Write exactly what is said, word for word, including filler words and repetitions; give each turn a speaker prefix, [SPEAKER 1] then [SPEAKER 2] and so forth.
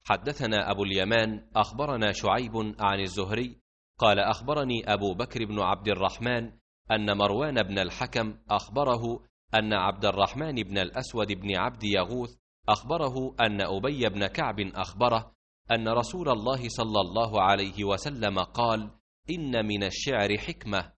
[SPEAKER 1] حدثنا أبو اليمان أخبرنا شعيب عن الزهري قال أخبرني أبو بكر بن عبد الرحمن أن مروان بن الحكم أخبره أن عبد الرحمن بن الأسود بن عبد يغوث أخبره أن أبي بن كعب أخبره أن رسول الله صلى الله عليه وسلم قال: إن من الشعر حكمة